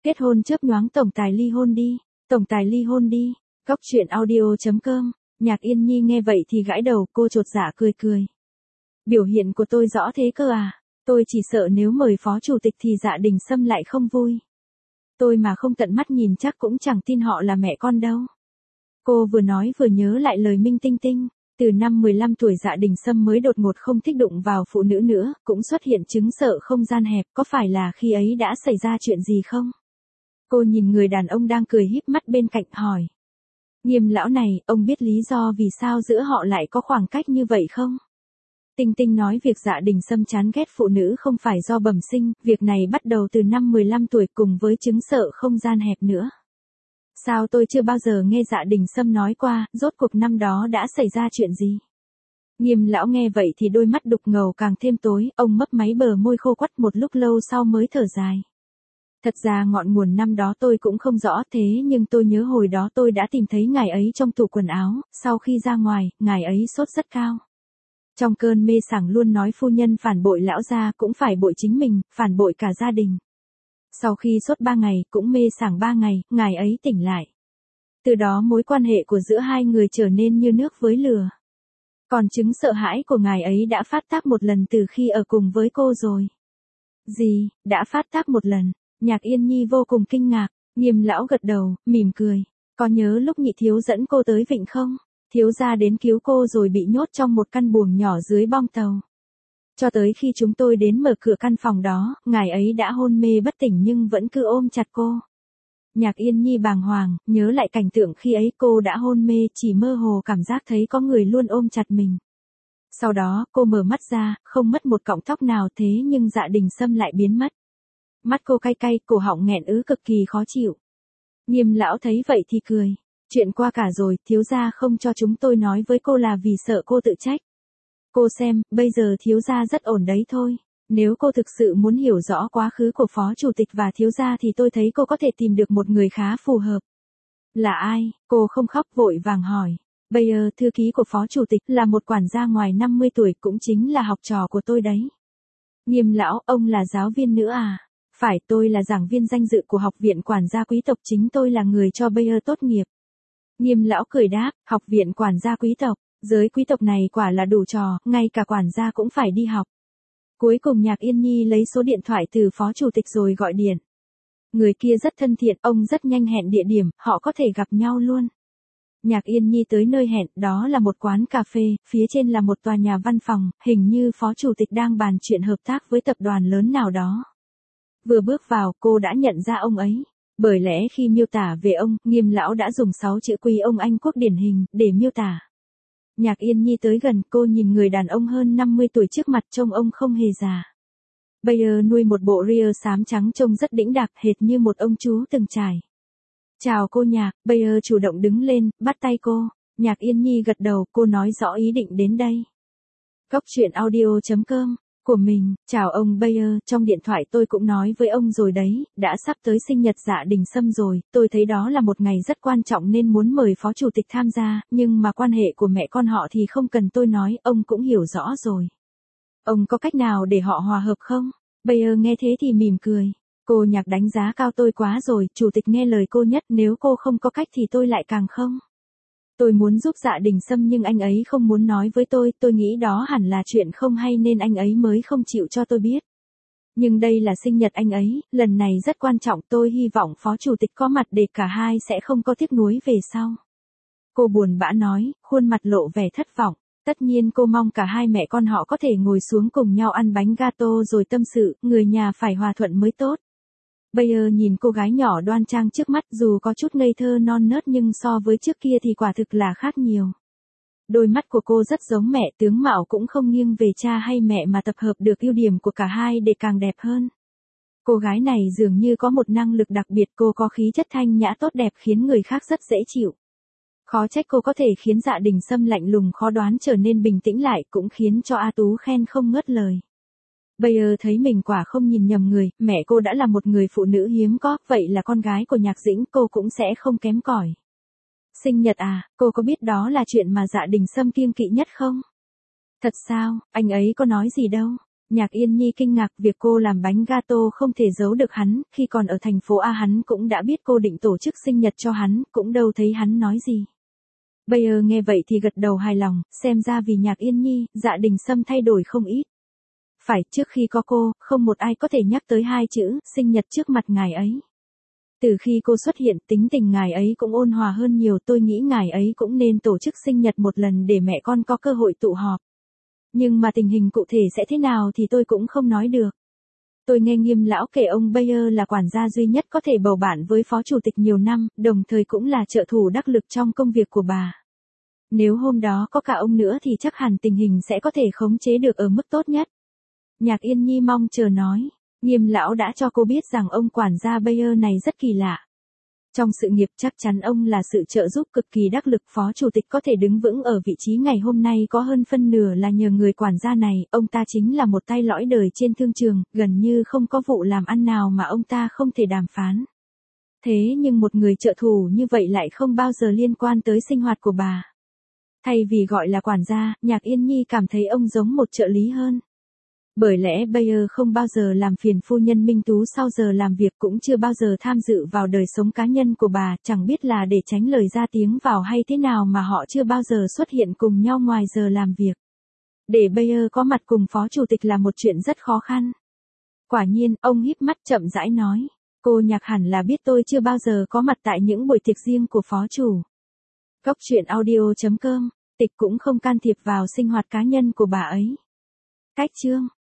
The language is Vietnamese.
Kết hôn chớp nhoáng tổng tài ly hôn đi. Tổng tài ly hôn đi. Góc chuyện audio.com. Nhạc Yên Nhi nghe vậy thì gãi đầu, cô chột dạ cười cười. Biểu hiện của tôi rõ thế cơ à? Tôi chỉ sợ nếu mời phó chủ tịch thì Dạ Đình Sâm lại không vui. Tôi mà không tận mắt nhìn chắc cũng chẳng tin họ là mẹ con đâu. Cô vừa nói vừa nhớ lại lời Minh Tinh Tinh. Từ năm 15 tuổi Dạ Đình Sâm mới đột ngột không thích đụng vào phụ nữ nữa, cũng xuất hiện chứng sợ không gian hẹp, có phải là khi ấy đã xảy ra chuyện gì không? Cô nhìn người đàn ông đang cười híp mắt bên cạnh hỏi. Nghiêm lão này, ông biết lý do vì sao giữa họ lại có khoảng cách như vậy không? Tinh Tinh nói việc Dạ Đình Sâm chán ghét phụ nữ không phải do bẩm sinh, việc này bắt đầu từ năm 15 tuổi cùng với chứng sợ không gian hẹp nữa. Sao tôi chưa bao giờ nghe Dạ Đình Sâm nói qua, rốt cuộc năm đó đã xảy ra chuyện gì? Nghiêm lão nghe vậy thì đôi mắt đục ngầu càng thêm tối, ông mấp máy bờ môi khô quắt một lúc lâu sau mới thở dài. Thật ra ngọn nguồn năm đó tôi cũng không rõ thế nhưng tôi nhớ hồi đó tôi đã tìm thấy ngài ấy trong tủ quần áo, sau khi ra ngoài, ngài ấy sốt rất cao. Trong cơn mê sảng luôn nói phu nhân phản bội lão gia cũng phải bội chính mình, phản bội cả gia đình. Sau khi sốt 3 ngày, cũng mê sảng 3 ngày, ngài ấy tỉnh lại. Từ đó mối quan hệ của giữa hai người trở nên như nước với lửa. Còn chứng sợ hãi của ngài ấy đã phát tác một lần từ khi ở cùng với cô rồi. Gì, đã phát tác một lần? Nhạc Yên Nhi vô cùng kinh ngạc, Nghiêm lão gật đầu, mỉm cười. Có nhớ lúc Nhị thiếu dẫn cô tới Vịnh không? Thiếu gia đến cứu cô rồi bị nhốt trong một căn buồng nhỏ dưới bong tàu. Cho tới khi chúng tôi đến mở cửa căn phòng đó, ngài ấy đã hôn mê bất tỉnh nhưng vẫn cứ ôm chặt cô. Nhạc Yên Nhi bàng hoàng, nhớ lại cảnh tượng khi ấy cô đã hôn mê, chỉ mơ hồ cảm giác thấy có người luôn ôm chặt mình. Sau đó, cô mở mắt ra, không mất một cọng tóc nào thế nhưng Dạ Đình Sâm lại biến mất. Mắt cô cay cay, cổ họng nghẹn ứ cực kỳ khó chịu. Nghiêm lão thấy vậy thì cười. Chuyện qua cả rồi, thiếu gia không cho chúng tôi nói với cô là vì sợ cô tự trách. Cô xem, bây giờ thiếu gia rất ổn đấy thôi. Nếu cô thực sự muốn hiểu rõ quá khứ của phó chủ tịch và thiếu gia thì tôi thấy cô có thể tìm được một người khá phù hợp. Là ai? Cô không khóc vội vàng hỏi. Bayer, thư ký của phó chủ tịch, là một quản gia ngoài 50 tuổi, cũng chính là học trò của tôi đấy. Nghiêm lão, ông là giáo viên nữa à? Phải, tôi là giảng viên danh dự của học viện quản gia quý tộc, chính tôi là người cho Bayer tốt nghiệp. Nghiêm lão cười đáp, học viện quản gia quý tộc, giới quý tộc này quả là đủ trò, ngay cả quản gia cũng phải đi học. Cuối cùng Nhạc Yên Nhi lấy số điện thoại từ phó chủ tịch rồi gọi điện. Người kia rất thân thiện, ông rất nhanh hẹn địa điểm, họ có thể gặp nhau luôn. Nhạc Yên Nhi tới nơi hẹn, đó là một quán cà phê, phía trên là một tòa nhà văn phòng, hình như phó chủ tịch đang bàn chuyện hợp tác với tập đoàn lớn nào đó. Vừa bước vào, cô đã nhận ra ông ấy. Bởi lẽ khi miêu tả về ông, Nghiêm lão đã dùng 6 chữ quý ông Anh quốc điển hình, để miêu tả. Nhạc Yên Nhi tới gần, cô nhìn người đàn ông hơn 50 tuổi trước mặt, trông ông không hề già. Bayer nuôi một bộ ria xám trắng trông rất đĩnh đạc, hệt như một ông chú từng trải. Chào cô Nhạc, Bayer chủ động đứng lên, bắt tay cô. Nhạc Yên Nhi gật đầu, cô nói rõ ý định đến đây. Góc chuyện audio.com. Của mình, chào ông Bayer, trong điện thoại tôi cũng nói với ông rồi đấy, đã sắp tới sinh nhật Dạ Đình Sâm rồi, tôi thấy đó là một ngày rất quan trọng nên muốn mời phó chủ tịch tham gia, nhưng mà quan hệ của mẹ con họ thì không cần tôi nói, ông cũng hiểu rõ rồi. Ông có cách nào để họ hòa hợp không? Bayer nghe thế thì mỉm cười. Cô Nhạc đánh giá cao tôi quá rồi, chủ tịch nghe lời cô nhất, nếu cô không có cách thì tôi lại càng không. Tôi muốn giúp Dạ Đình Sâm nhưng anh ấy không muốn nói với tôi nghĩ đó hẳn là chuyện không hay nên anh ấy mới không chịu cho tôi biết. Nhưng đây là sinh nhật anh ấy, lần này rất quan trọng, tôi hy vọng phó chủ tịch có mặt để cả hai sẽ không có tiếc nuối về sau. Cô buồn bã nói, khuôn mặt lộ vẻ thất vọng. Tất nhiên cô mong cả hai mẹ con họ có thể ngồi xuống cùng nhau ăn bánh gato rồi tâm sự, người nhà phải hòa thuận mới tốt. Bayer nhìn cô gái nhỏ đoan trang trước mắt, dù có chút ngây thơ non nớt nhưng so với trước kia thì quả thực là khác nhiều. Đôi mắt của cô rất giống mẹ, tướng mạo cũng không nghiêng về cha hay mẹ mà tập hợp được ưu điểm của cả hai để càng đẹp hơn. Cô gái này dường như có một năng lực đặc biệt, cô có khí chất thanh nhã tốt đẹp khiến người khác rất dễ chịu. Khó trách cô có thể khiến Dạ Đình Sâm lạnh lùng khó đoán trở nên bình tĩnh lại, cũng khiến cho A Tú khen không ngớt lời. Bayer thấy mình quả không nhìn nhầm người, mẹ cô đã là một người phụ nữ hiếm có, vậy là con gái của Nhạc Dĩnh cô cũng sẽ không kém cỏi. Sinh nhật à, cô có biết đó là chuyện mà Dạ Đình Sâm kiêng kỵ nhất không? Thật sao, anh ấy có nói gì đâu. Nhạc Yên Nhi kinh ngạc việc cô làm bánh gato không thể giấu được hắn, khi còn ở thành phố A hắn cũng đã biết cô định tổ chức sinh nhật cho hắn, cũng đâu thấy hắn nói gì. Bayer nghe vậy thì gật đầu hài lòng, xem ra vì Nhạc Yên Nhi, Dạ Đình Sâm thay đổi không ít. Phải, trước khi có cô, không một ai có thể nhắc tới hai chữ, sinh nhật trước mặt ngài ấy. Từ khi cô xuất hiện, tính tình ngài ấy cũng ôn hòa hơn nhiều, tôi nghĩ ngài ấy cũng nên tổ chức sinh nhật một lần để mẹ con có cơ hội tụ họp. Nhưng mà tình hình cụ thể sẽ thế nào thì tôi cũng không nói được. Tôi nghe Nghiêm lão kể ông Bayer là quản gia duy nhất có thể bầu bạn với phó chủ tịch nhiều năm, đồng thời cũng là trợ thủ đắc lực trong công việc của bà. Nếu hôm đó có cả ông nữa thì chắc hẳn tình hình sẽ có thể khống chế được ở mức tốt nhất. Nhạc Yên Nhi mong chờ nói. Nghiêm lão đã cho cô biết rằng ông quản gia Bayer này rất kỳ lạ. Trong sự nghiệp chắc chắn ông là sự trợ giúp cực kỳ đắc lực, phó chủ tịch có thể đứng vững ở vị trí ngày hôm nay có hơn phân nửa là nhờ người quản gia này, ông ta chính là một tay lõi đời trên thương trường, gần như không có vụ làm ăn nào mà ông ta không thể đàm phán. Thế nhưng một người trợ thủ như vậy lại không bao giờ liên quan tới sinh hoạt của bà. Thay vì gọi là quản gia, Nhạc Yên Nhi cảm thấy ông giống một trợ lý hơn. Bởi lẽ Bayer không bao giờ làm phiền phu nhân Minh Tú sau giờ làm việc, cũng chưa bao giờ tham dự vào đời sống cá nhân của bà, chẳng biết là để tránh lời ra tiếng vào hay thế nào mà họ chưa bao giờ xuất hiện cùng nhau ngoài giờ làm việc. Để Bayer có mặt cùng phó chủ tịch là một chuyện rất khó khăn. Quả nhiên, ông híp mắt chậm rãi nói, cô Nhạc hẳn là biết tôi chưa bao giờ có mặt tại những buổi tiệc riêng của phó chủ. Góc truyện audio.com, Tịch cũng không can thiệp vào sinh hoạt cá nhân của bà ấy. Cách chương